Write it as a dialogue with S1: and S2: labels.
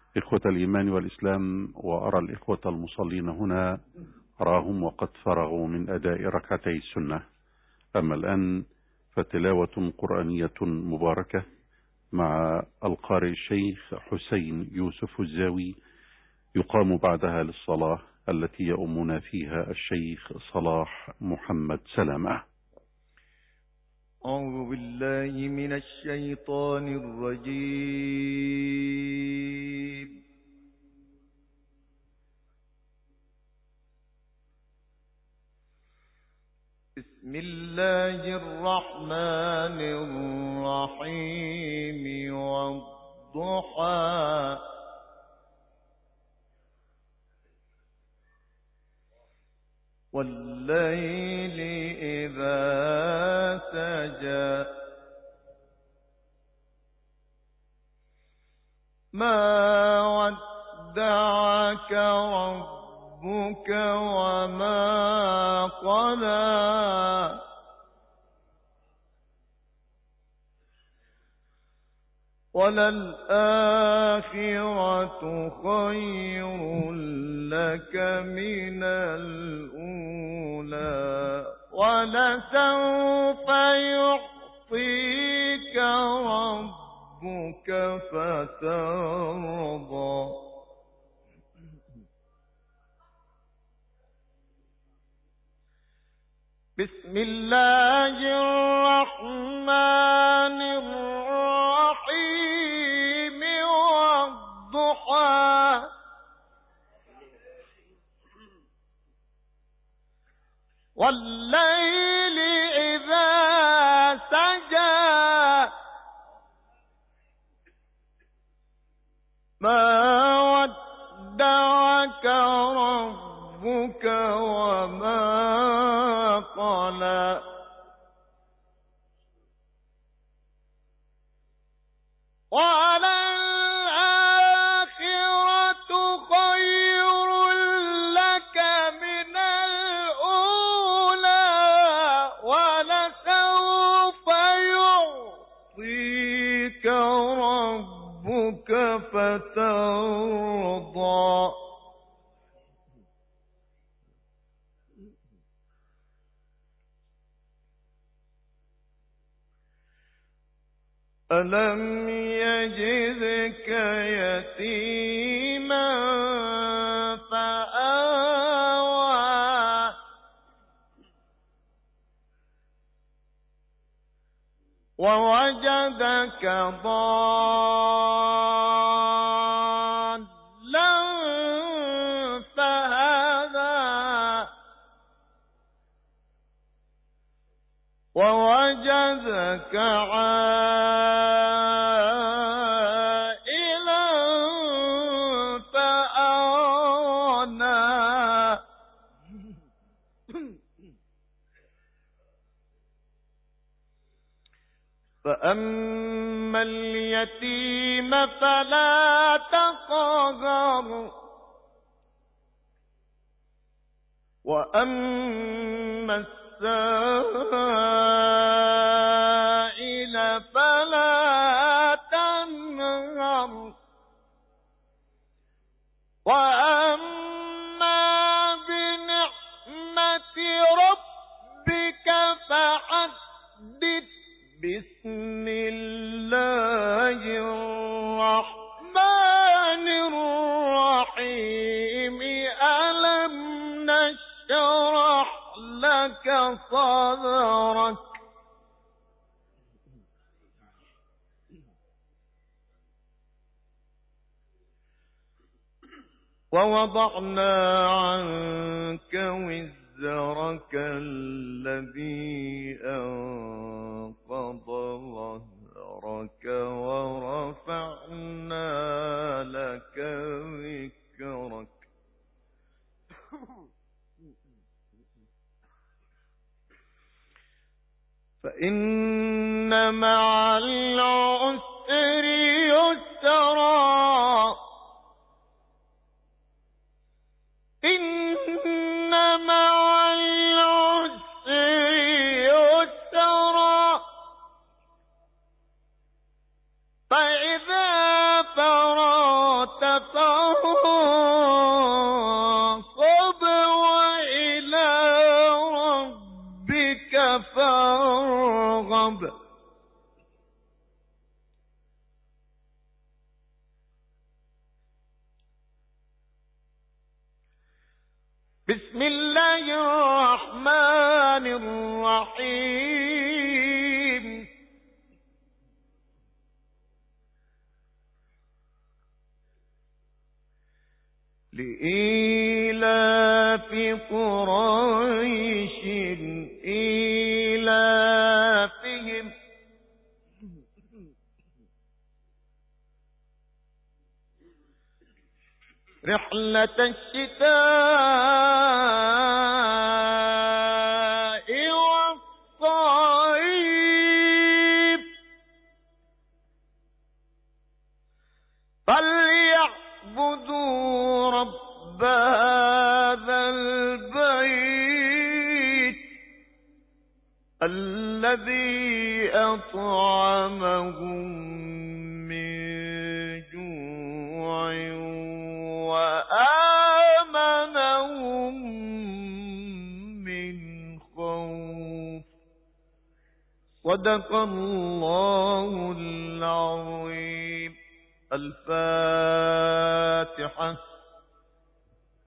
S1: إخوة الإيمان والإسلام، وأرى الإخوة المصلين هنا أراهم وقد فرغوا من أداء ركعتي السنة. أما الآن فتلاوة قرآنية مباركة مع القارئ الشيخ حسين يوسف الزاوي يقام بعدها للصلاة التي يؤمنا فيها الشيخ صلاح محمد سلامة.
S2: أعوذ بالله من الشيطان الرجيم. بسم الله الرحمن الرحيم. والضحى والليل إذا سجى ما ودعك ربك وما قلى وللآخرة خير لك من الأولى ولسوف يعطيك ربك فترضى. بسم الله الرحمن الرحيم. والضحى والليل إذا سجى ما ودعك ربك وما قلى وللآخرة خير لك من الأولى ولسوف يعطيك ربك فترضى. ألم يجدك يتيما فآوى ووجدك ضالا فهدى ووجدك عائلا فأغنى فأما اليتيم فلا تقهر وأما السائل فلا تنهر وأما بنعمة ربك فحدث. بسم الله الرحمن الرحيم. ألم نشرح لك صدرك ووضعنا عنك وزرك الذي أنقض ظهرك ورفعنا لك ذكرك. فإن مع العسر يسرا إن مع العسر يسرا فإذا فرغت وتعصب وإلى ربك فارغب. بسم الله الرحمن الرحيم. لإيلاف قريش إيلافهم رحلة الشتاء والصيف فليعبدوا رب هذا البيت الذي أطعمهم من جوع وآمنهم من خوف. صدق الله العظيم. الفاتحة.